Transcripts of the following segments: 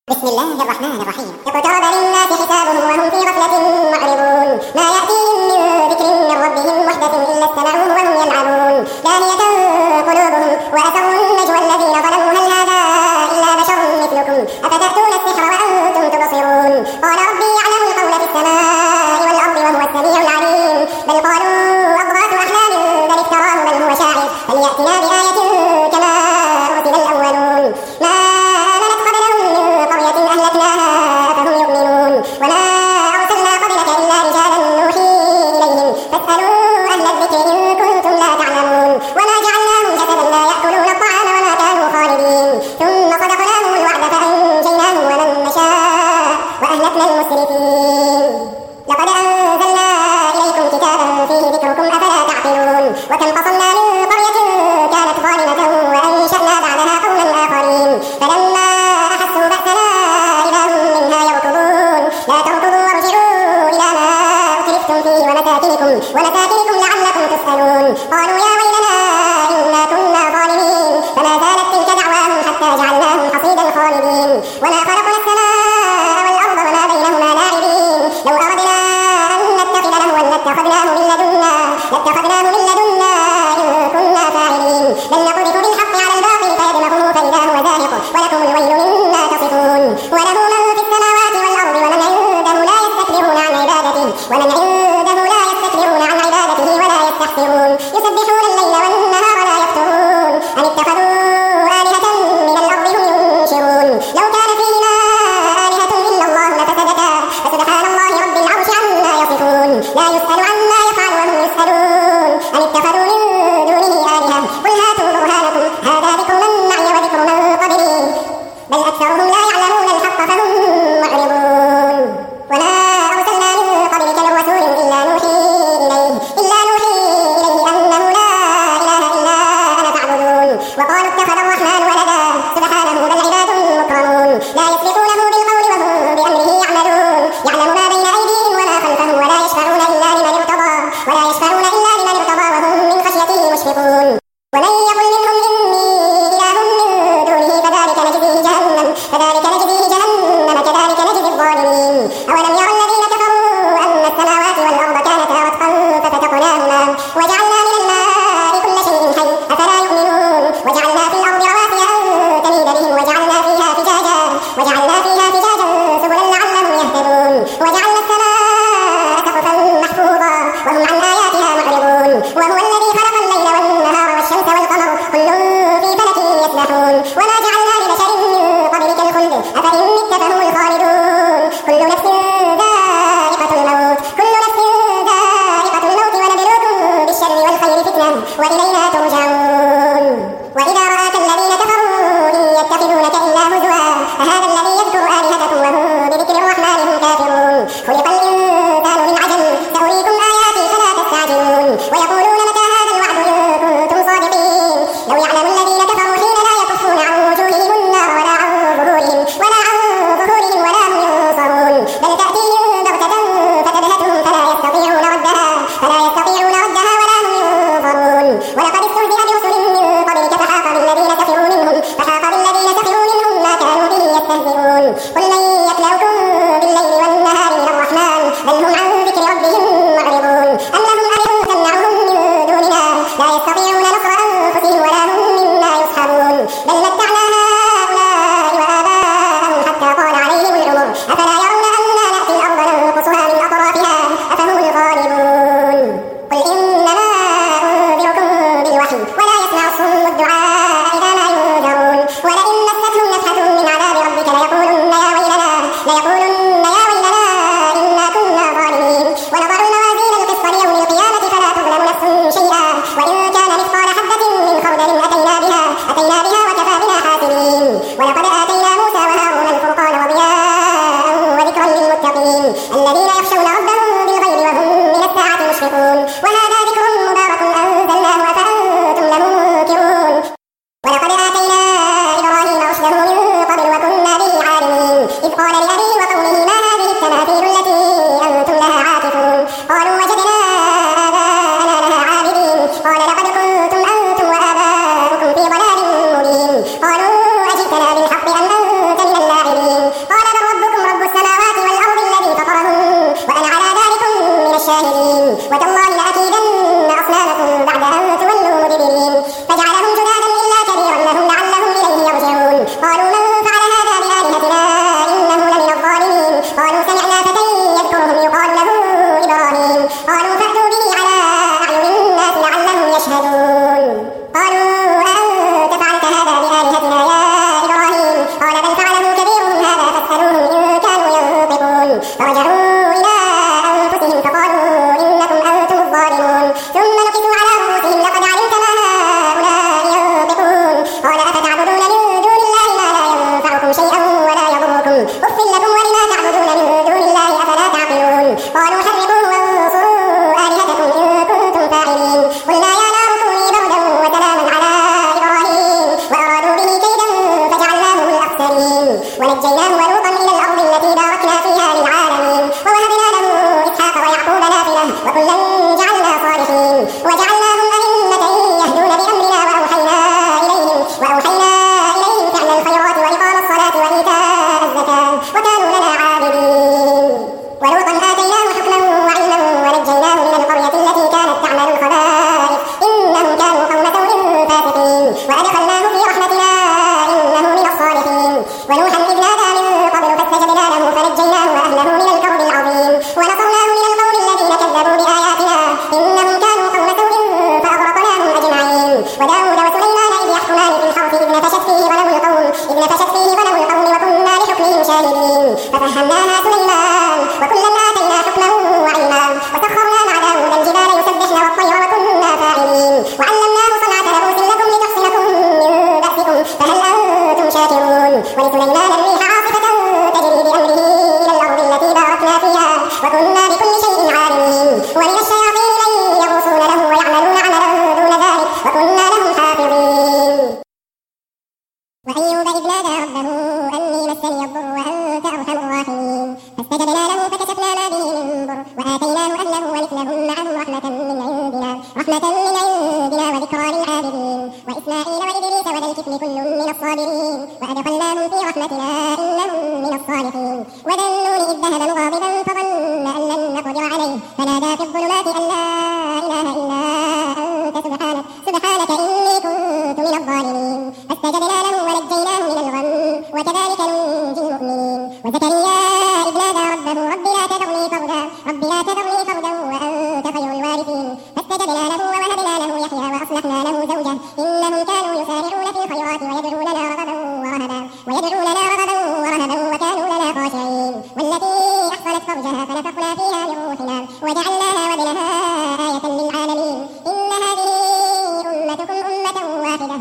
بسم الله الرحمن الرحيم. اقترب للناس حسابهم وهم في غفلة معرضون. ما يأتيهم من ذكر من ربهم محدث إلا استمعوه وهم يلعبون. دانية قلوبهم وأسروا النجوى الذين ظلموا هل هذا إلا بشر مثلكم أفتأتون السحر وأنتم تبصرون. قال ربي يعلم القول في السماء والأرض وهو السميع العليم. بل قالوا أضغاث أحلام بل افتراه بل هو شاعر فليأتنا بآية كما أرسل الأولون. ما آمنت قبلهم من قرية أهلكناها أفهم يؤمنون. وما أرسلنا قبلك إلا رجالا نوحي إليهم فاسألوا أهل الذكر إن كنتم لا تعلمون. وما جعلناهم جسدا لا يأكلون الطعام وما كانوا خالدين. ثم صدقناهم الوعد فأنجيناهم ومن نشاء وأهلكنا المسرفين. لقد أنزلنا إليكم كتابا فيه ذكركم أفلا تعقلون. وكم قصمنا من قرية كانت ظالمة وأنشأنا بعدها قوما آخرين فلما أحسوا بأسنا إذا هم منها يركضون. لا تركضوا وارجعوا إلى ما أترفتم فيه ومساكنكم لعلكم تسألون. قالوا يا ويلنا إنا كنا ظالمين. فما زالت تلك دعواهم حتى جعلناهم حصيدا خالدين. وما خلقنا السماء والأرض وما بينهما لاعبين. لو أردنا أن نتخذ لهوا لاتخذناه من لدنا إن كنا فاعلين. بل نقذف بالحق على الباطل فيدمغه فإذا هو زاهق ولكم الويل مما تصفون. وله من في السماوات والأرض ومن عنده لا يستكبرون عن عبادته ولا يستحسرون. يسبحون الليل والنهار لا يفترون. أم اتخذوا آلهة من الأرض هم ينشرون. لو كان فيهما آلهة إلا الله لفسدتا فسبحان الله رب العرش عما يصفون. لا يسأل عما يفعل وهم يسألون. أم اتخذوا من دونه آلهة قل هاتوا برهانكم هذا ذكر من معي وذكر من قبلي بل أكثرهم لا يعلمون الحق فهم معرضون. وما أرسلنا من قبلك من رسول إلا نوحي إليه أنه لا إله إلا أنا فاعبدون. وقالوا اتخذ الرحمن ولدا سبحانه بل عباد مكرمون لا يسبقونه بالقول وهم بأمره يعملون. يعلم ما بين أيديهم وما خلفهم ولا يشفعون إلا لمن ارتضى وهم من خشيته مشفقون. ومن يقل منهم إني إله من دونه فذلك نجزيه جهنم كذلك نجزي الظالمين. أولم يرى الذين كفروا أن السماوات والأرض كانتا رتقا ففتقناهما وجعلنا من الماء كل شيء حي أفلا يؤمنون. وجعلنا في الأرض رواسي أن تميد بهم وجعلنا فيها فجاجا سبلا لعلهم يهتدون. وجعلنا السماء سقفا محفوظا وهم عن آياتها معرضون. وهو الذي خلق الليل والنهار والشمس والقمر كل في فلك يسبحون. وما جعلنا لبشر من قبلك الخلد أفإن مت فهم الخالدون. كل نفس ذائقة الموت ونبلوكم بالشر والخير فتنة وإلينا ترجعون. وإذا رآك الذين كفروا إن يتخذونك إلا هزوا فهذا الذي يذكر آلهتكم وهم بذكر الرحمن هم كافرون. خلق الإنسان من عجل سأريكم آياتي فلا تستعجلون. ويقولون متى هذا الوعد إن كنتم صادقين. لو يعلم الذين كفروا حين لا يكفون عن وجوههم النار ولا عن ظهورهم ولا هم ينصرون. بل تأتيهم بغتة فتبهتهم فلا يستطيعون ردها ولا هم ينظرون. ولقد استهزئ برسل من قبلك فحاق بالذين سخروا منهم ما كانوا به يستهزئون. قل من يكلؤكم بالليل والنهار من الرحمن بل هم عن ذكر ربهم معرضون. أم لهم آلهة تمنعهم من دوننا لا يستطيعون نصر أنفسهم ولا هم منا يصحبون. بل متعنا هؤلاء وآباءهم حتى طال عليهم العمر أفلا يرون أنا نأتي الأرض ننقصها من أطرافها أفهم الغالبون. قل إنما أنذركم بالوحي ولا يسمع الصم الدعاء إذا ما ينذرون. ولئن مستهم نفحة من عذاب ربك ليقولن يا ويلنا إنا كنا ظالمين. ونضع الموازين القسط ليوم القيامة فلا تظلم نفس شيئا وإن كان مثقال حبة من خردل أتينا بها وكفى بنا حاسبين. ولقد آتينا موسى وهارون الفرقان وضياء أف لكم ولما تعبدون من دون الله أفلا تعقلون قالوا حرقوه وانصروا آلهتكم إن كنتم فاعلين قلنا يا نار كوني بردا وسلاما على إبراهيم وأرادوا به كيدا فجعلناهم الأخسرين ونجيناه ولوطا إلى الأرض التي باركنا فيها للعالمين ووهبنا له إسحاق ويعقوب نافلة وكلا جعلنا صالحين وجعلناهم أئمة يهدون بأمرنا وأوحينا إليهم فعل الخيرات وإقام الصلاة وإيتاء الزكاة وكانوا لنا عابدين ولوطا آتيناه حكما وعلما ونجيناه من القرية التي كانت تعمل الخبائث إنهم كانوا قوم سوء فاسقين وأدخلناه في رحمتنا إنه من الصالحين ونوحا إذ نادى من قبل فاستجبنا له فنجيناه وأهله من الكرب العظيم ونصرناه من القوم الذين كذبوا بآياتنا إنهم كانوا قوم سوء فأغرقناهم أجمعين وداود وسليمان إذ يحكمان في الحرث إذ نفشت فيه غنم القوم وكنا لحكمهم شاهدين ففهمناها سليمان وكلا آتينا حكما وعلما وسخرنا مع داود الجبال يسبحن والطير وكنا فاعلين وعلمناه صنعة لبوس لكم لتحصنكم من بأسكم فهل أنتم شاكرون ولسليمان الريح عاصفة تجري بأمره إلى الأرض التي باركنا فيها وكنا بكل شيء عالمين ومن الشياطين من يغوصون له ويعملون عملا دون ذلك وكنا لهم حافظين وأيوب إذ نادى ربه أني مسني الضر وأنت أرحم الراحمين فاستجبنا له فكشفنا ما به من ضر وآتيناه أهله ومثلهم معهم رحمة من عندنا وذكرى للعابدين وإسماعيل وإدريس وذا الكفل كل من الصابرين وأدخلناهم في رحمتنا إنهم من الصالحين وذا النون إذ ذهب مغاضبا فظن أن لن نقدر عليه فنادى في الظلمات أن لا إله إلا أنت سبحانك إني كنت من الظالمين فاستجبنا له ونجيناه من الغم وكذلك ننجي المؤمنين وزكريا إذ نادى ربه رب لا تذرني فردا وأنت خير الوارثين فاستجبنا له ووهبنا له يحيى وأصلحنا له زوجه إنهم كانوا يسارعون في الخيرات ويدعوننا رغبا ورهبا وكانوا لنا خاشعين والتي أحصنت فرجها فنفخنا فيها من روحنا وجعلناها وابنها آية للعالمين إن هذه أمتكم أمة واحدة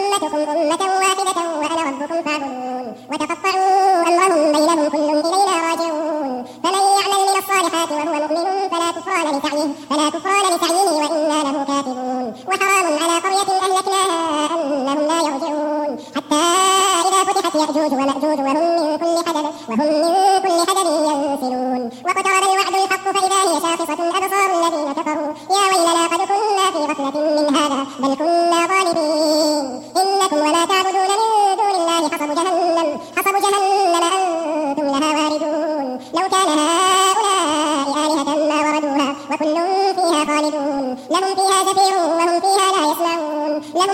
وأنا ربكم فاعبدون وتقطعوا أمرهم بينهم كل إلينا راجعون فمن يعمل من الصالحات وهو مؤمن فلا كفران لسعيه وإنا له كاتبون وحرام على قرية أهلكناها أنهم لا يرجعون حتى إذا فتحت يأجوج ومأجوج وهم من كل حدب ينسلون واقترب الوعد الحق فإذا هي شاخصة أبصار الذين كفروا يا ويلنا قد كنا في غفلة من هذا بل كنا ظالمين إنكم وما تعبدون من دون الله حصب جهنم أنتم لها واردون لو كان هؤلاء آلهة ما وردوها وكل فيها خالدون لهم فيها زفير وهم فيها لا يسمعون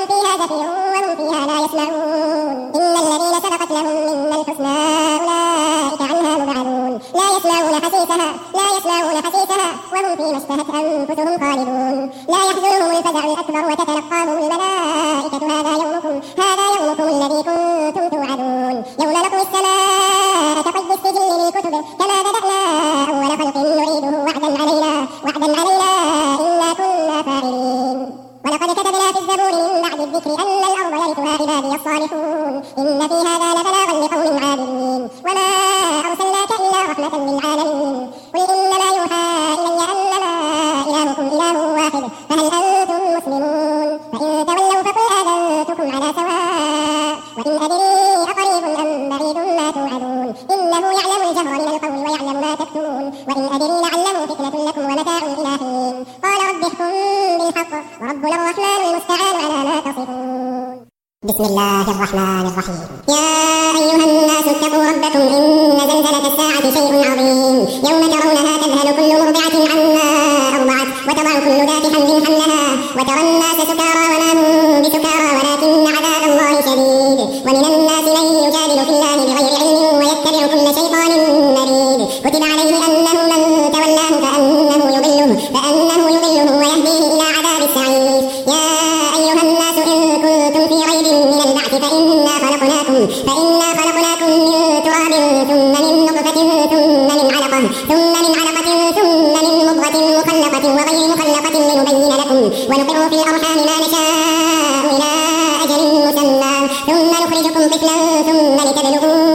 إن الذين سبقت لهم منا الحسنى أولئك عنها مبعدون لا يسمعون حسيسها وهم فيما اشتهت أنفسهم خالدون لا يحزنهم الفزع الأكبر وتتلقاهم الملائكة هذا يومكم الذي كنتم توعدون يوم نطوي السماء كطي السجل للكتب كما بدأنا أول خلق نعيده وعدا علينا إنا كنا فاعلين ولقد كتبنا في الزبور من بعد الذكر أن الأرض يرثها عبادي الصالحون إن في هذا لبلاغا لقوم عابدين وما أرسلناك إلا رحمة للعالمين قل إنما يوحى إلي أنما إلهكم إله واحد فهل أنتم مسلمون فإن تولوا فقل آذنتكم على سواء وإن أدري أقريب أم بعيد ما توعدون إنه يعلم الجهر من القول ويعلم ما تكتمون وإن أدري لعله فتنة لكم ومتاع إلى حين قال رب احكم بالحق وربنا الرحمن المستعان على ما تصفون بسم الله الرحمن الرحيم يا أيها الناس اتقوا ربكم إن زلزلة الساعة شيء عظيم يوم ترونها تذهل كل مرضعة عما أرضعت وتضع كل ذات حمل حملها وترى الناس سكارى وما هم بسكارى ولكن عذاب الله شديد ومن الناس من يجادل في الله بغير علم ويتبع كل شيطان مريد كتب عليه أنه من تولاه فأنه يضله ويهديه إلى عذاب السعير يا أيها الناس إن كنتم في ريب من البعث فإنا خلقناكم من تراب ثم من نطفة ثم من علقة ثم من مضغة مخلقة وغير مخلقة لنبين لكم ونقر في الأرحام ما نشاء إلى أجل مسمى ثم نخرجكم طفلا ثم لتبلغوا أشدكم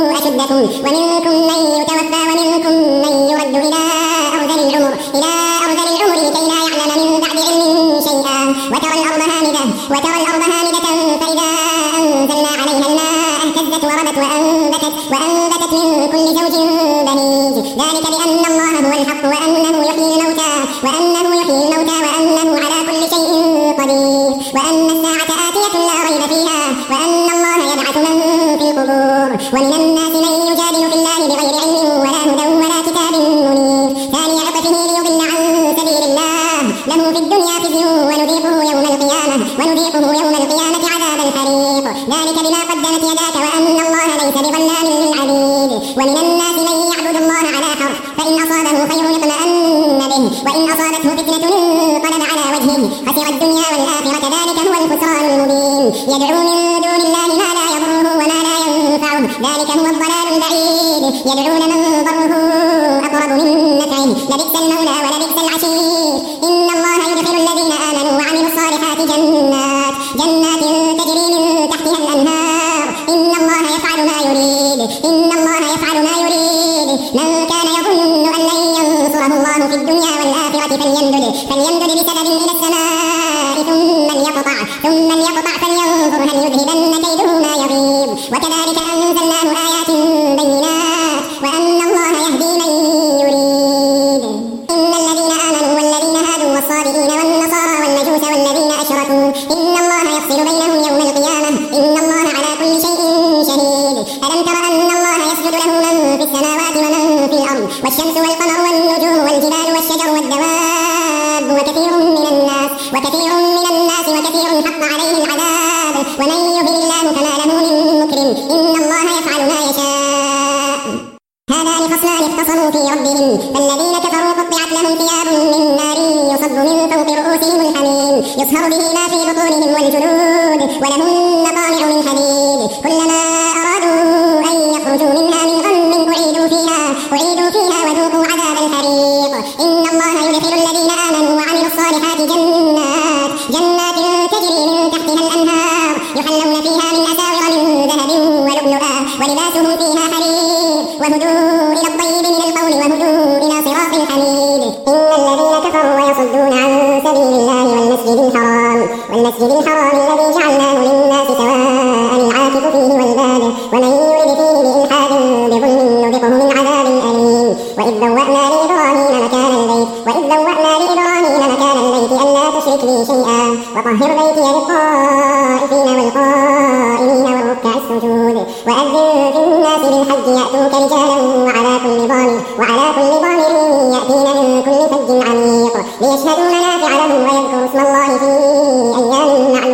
لكم ومنكم من يتوفى ومنكم من يرد إلى أرذل العمر لكي لا يعلم من بعد علم شيئا وترى الأرض هامدة فإذا أنزلنا عليها الماء اهتزت وربت وأنبتت من كل زوج بهيج ذلك بأن الله هو الحق وأنه يحيي الموتى وأنه على كل شيء قدير وأن الساعة آتية لا ريب فيها وأن الله يبعث من في القبور ومن الناس من يجادل في الله بغير علم ولا هدى ولا كتاب منير ثاني عطفه ليضل عن سبيل الله له في الدنيا خزي ونذيقه يوم القيامة عذاب الحريق ذلك بما قدمت يداك وأن الله ليس بظلام للعبيد ومن الناس من يعبد الله على حرف فإن أصابه خير اطمأن به وإن أصابته فتنة انقلب على وجهه خسر الدنيا والآخرة ذلك هو الخسران المبين يدعو من دون الله ما لا يضره وما لا ينفعه ذلك هو الضلال البعيد يدعون من ضره أقرب من نفعه لبئس المولى ولبئس العشير إن الله يدخل الذين آمنوا وعملوا الصالحات جنات تجري من تحتها الأنهار إن الله يفعل ما يريد من كان يظن أن لن ينصره الله في الدنيا والآخرة فليمدد بسبب إلى السماء ثم ليقطع فلينظر هل يذهبن كيده ما يغيظ وكذلك أنزلناه آيات بينات وأن الله يهدي من يريد إن الذين آمنوا والذين هادوا والصابئين والنصارى والمجوس والذين أشركوا إن الله يفصل بينهم يوم القيامة إن الله على كل شيء شهيد ألم تر أن الله يسجد له من في السماوات ومن في الأرض والشمس والقمر والنجوم والجبال والشجر والدواب وكثير من الناس وكثير حق عليه العذاب ومن يهن الله فما له من مكرم إن الله يفعل ما يشاء هذان خصمان اختصموا في ربهم فالذين كفروا قطعت لهم ثياب من نار يصب من فوق رؤوسهم الحميم يصهر به ما في بطونهم والجلود ولهم مقامع من حديد كلما أرادوا أن يخرجوا منها من غم أعيدوا فيها وذوقوا عذاب الحريق إن الله يدخل الذين آمنوا وعملوا الصالحات جنات تجري من تحتها الأنهار يحلون فيها من أساور من ذهب ولؤلؤا ولباسهم فيها حرير وهدوا إلى الطيب من القول وهدوا إلى صراط حميد إن الذين كفروا ويصدون عن سبيل الله والمسجد الحرام الذي جعلناه للناس سواء العاكف فيه والباد ومن يرد فيه بإلحاد بظلم نذقه من عذاب أليم وإذ بوأنا لإبراهيم مكان البيت ألا تشرك بي شيئا وطهر بيتي للطائفين والقائمين والركع السجود وأذن في الناس بالحج يأتوك رجالا وعلى كل ضامر يأتين من كل فج عميق ليشهدوا منافع لهم ويذكروا اسم الله في أيام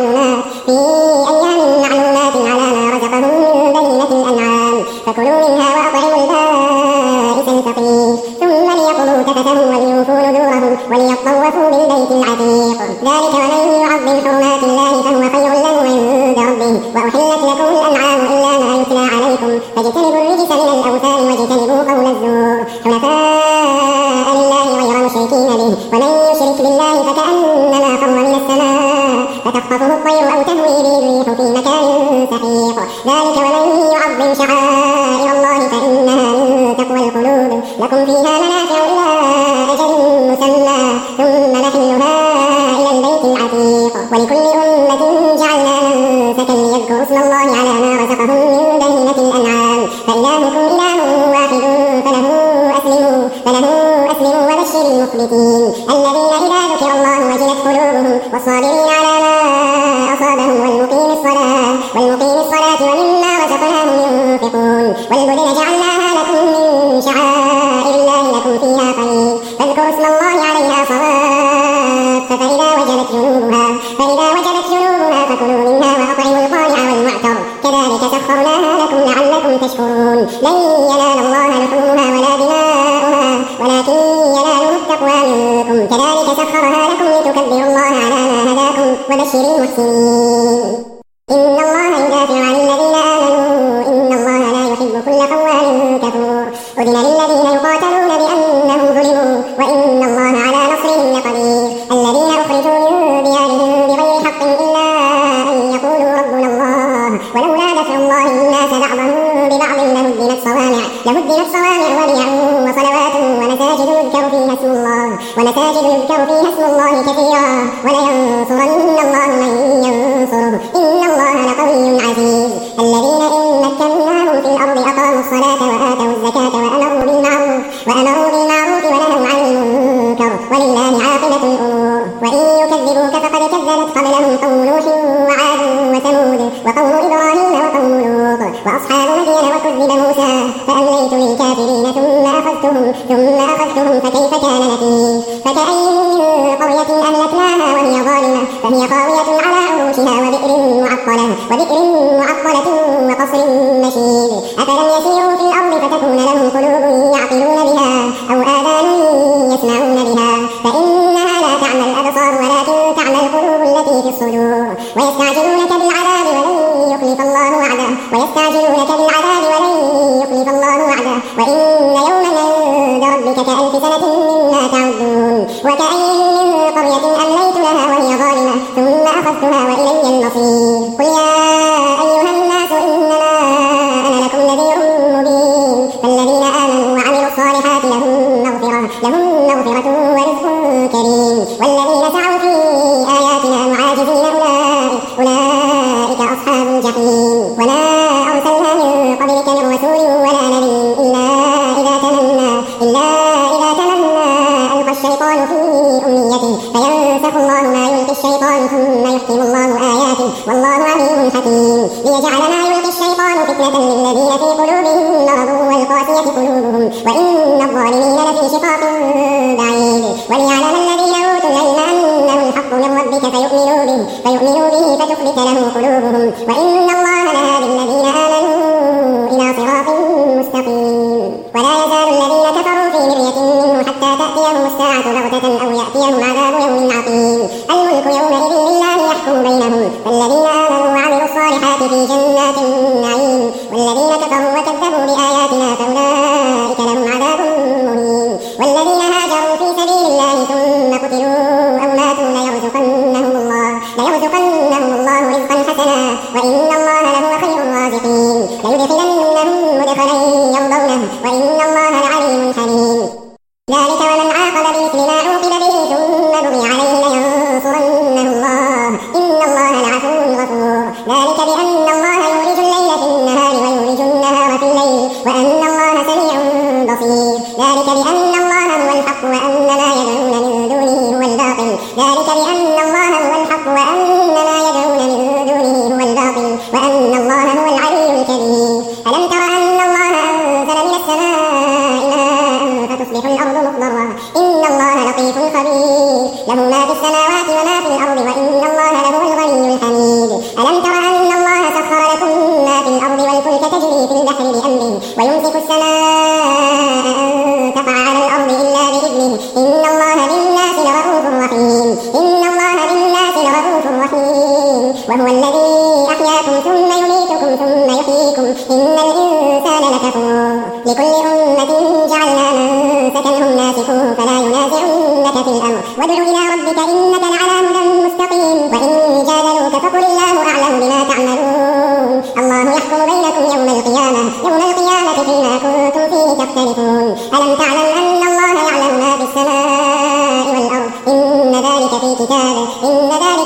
معلومات على ما رزقهم من بهيمة الأنعام فكلوا منها وأطعموا البائس الفقير ثم ليقضوا تفثهم وليوفوا نذورهم وليطوفوا بالبيت العتيق ذلك ومن يعظم حرمات الله فهو خير له عند ربه وأحلت لكم الأنعام إلا ما يتلى عليكم فاجتنبوا الرجس من الأوثان واجتنبوا قول الزور حنفاء لله غير مشركين به ومن يشرك بالله فكأنما خر من السماء فتخطفه الطير أو تهوي به الريح في مكان سحيق ذلك ومن يعظم شعائر الله فإنها من تقوى القلوب لكم فيها منافع إلى أجل مسمى ثم محلها إلى البيت العتيق ولكل أمة جعلنا منسكا ليذكروا اسم الله على ما رزقهم من بهيمة الأنعام فإلهكم إله واحد فله أسلموا وبشر المخبتين الذين إذا ذكر الله وجلت قلوبهم والصابرين على ما أصابهم والمقيم الصلاة ومما رزقناهم ينفقون والبدن جعلناها لكم من شعائر الله لكم فيها خير فاذكروا اسم الله عليها صواف فإذا وجبت جنوبها فكلوا منها وأطعموا القانع والمعتر كذلك سخرناها لكم لعلكم تشكرون لن ينال الله لحومها ولا دماؤها ولكن يناله التقوى منكم كذلك سخرها لكم لتكبروا الله على ما هداكم وبشر المحسنين إن الله يدافع عن الذين آمنوا إن الله لا يحب كل خوان كفور أذن للذين يقاتلون بأنهم ظلموا وإن الله على نصرهم لقدير الذين أخرجوا من ديارهم بغير حق إلا أن يقولوا ربنا الله ولولا دفع الله الناس بعضهم ببعض لهدمت صوامع حرمت صوامع وبيع وصلوات ومساجد يذكر فيها اسم الله كثيرا ولينصرن الله من ينصره إن الله لقوي عزيز. الذين إن مكناهم في الأرض أقاموا الصلاة وآتوا الزكاة وأمروا بالمعروف ونهوا عن المنكر ولله عاقبة الأمور. وإن يكذبوك فقد كذبت قبلهم قوم نوح وعاد وثمود وقوم إبراهيم وقوم لوط وأصحاب مدين وكذب موسى فأمليت للكافرين ثم أخذتهم فكيف كان نكير. فكأي من قرية أهلكناها وهي ظالمة فهي خاوية على عروشها وبئر معطلة وقصر مشيد. أفلم يسيروا في الأرض فتكون لهم قلوب يعقلون بها أو آذان يسمعون بها فإنها لا تعمى الأبصار ولكن تعمى القلوب التي في الصدور. ويستعجلونك بالعذاب ولن يخلف الله وعده وإن يوما عند ربك كألف سنة مما تعدون. وكأي من قرية أمليت لها وهي ظالمة ثم أخذتها وإلي المصير. قل يا أيها الناس إنما أنا لكم نذير مبين. فالذين آمنوا وعملوا الصالحات لهم مغفرة ورزق كريم. والذين سعوا في آياتنا معاجزين أولئك أصحاب الجحيم. وما أرسلنا من قبلك من رسول ولا نبي إلا إذا تمنى ألقى الشيطان في أمنيته فينسخ الله ما يلقي الشيطان ثم يحكم الله آياته والله عليم حكيم. ليجعل ما يلقي الشيطان فتنة للذين في قلوبهم مرض والقاسية قلوبهم وإن الظالمين لفي شقاق بعيد. وليعلم الذين أوتوا العلم أنه الحق من ربك فيؤمنوا به فتخبت له قلوبهم وإن الله لهادي الذين آمنوا إلى صراط مستقيم. ولا يزال الذين كفروا في مرية منه حتى تأتيهم الساعة بغتة أو يأتيهم عذاب يوم عقيم. الملك يومئذ لله يحكم بينهم فالذين آمنوا وعملوا الصالحات في جنات النعيم والذين كفروا وكذبوا بآياتنا فأولئك لهم عذاب مهين. والذين هاجروا في سبيل الله ثم قتلوا أو ماتوا ليرزقنهم الله رزقا حسنا وإن الله لهو خير الرازقين. ليدخلنهم مدخلا يرضونه وإن الله لعليم حليم. ذلك ومن عاقب بمثل ما عوقب به ثم بغي عليه لينصرنه الله إن الله لعفو غفور. ذلك بأن الله يولج الليل في النهار ويولج النهار في الليل وأن الله سميع بصير. ذلك بأن الله هو الحق وأن ما يدعون من دونه هو الباطل وأن الله هو العلي الكبير. ألم تر أن الله أنزل من السماء ماء فتصبح الأرض مخضرا إن الله لطيف خبير. له ما في السماوات وما في الأرض وإن الله لهو الغني الحميد. ألم تر أن الله سخر لكم ما في الأرض والفلك تجري في البحر بأمره ويمسك السماء أن تقع على الأرض إلا بإذنه إن الله بالناس لرؤوف رحيم. وهو الذي أحياكم ثم يميتكم ثم يحييكم إن الإنسان لكفور. لكل أمة جعلنا منسكا هم ناسكوه فلا ينازعنك في الأمر وادع إلى ربك إنك لعلى هدى مستقيم. وإن جادلوك فقل الله أعلم بما تعملون الله يحكم بينكم يوم القيامة فيما كنتم فيه تختلفون. ألم تعلم أن الله يعلم ما في السماء والأرض إن ذلك في كتاب إن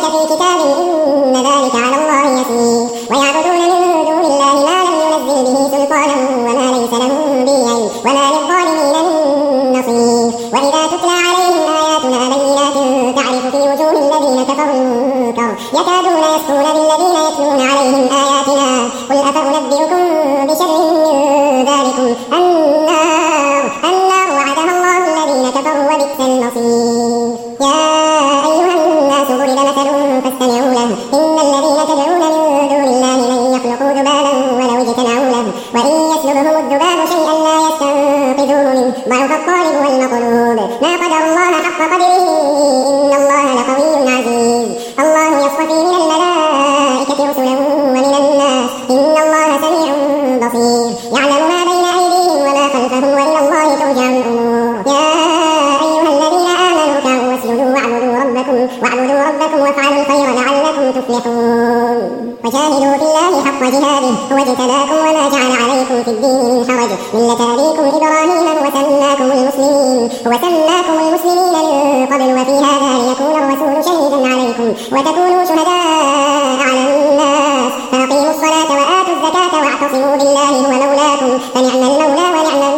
ذلك على الله يسير. ويعبدون من دون الله ما لم ينزل به سلطانا وما ليس لهم به علم وما للظالمين من نصير. وإذا تتلى عليهم آياتنا بينات تعرف في وجوه الذين كفروا المنكر يكادون يسطون بالذين يتلون عليهم آياتنا قل أفأنبئكم بشر من ذلكم النار وعدها الله الذين كفروا وبئس المصير. يا أيها الناس ضرب مثل فاستمعوا له إن الذين تدعون من دون الله لن يخلقوا ذبابا ولو اجتمعوا له وإن يسلبهم الذباب شيئا لا يستنقذوه منه ضعف الطالب والمطلوب ما قدر الله حق قدره إن الله لقوي عزيز. الله يصطفي من الملائكة رسلا ومن الناس إن الله سميع بصير. يعلم ما بين أيديهم وما خلفهم وإلى الله ترجع الأمور. يا أيها الذين آمنوا اركعوا واسجدوا واعبدوا ربكم وافعلوا الخير لعلكم تفلحون. وجاهدوا في الله حق جهاده هو اجتباكم وما جعل عليكم في الدين من حرج ملة أبيكم إبراهيم وسماكم المسلمين من قبل وفي هذا ليكون الرسول شهيدا عليكم وتكونوا شهداء على الناس فأقيموا الصلاة وآتوا الزكاة واعتصموا بالله هو مولاكم فنعم المولى ونعم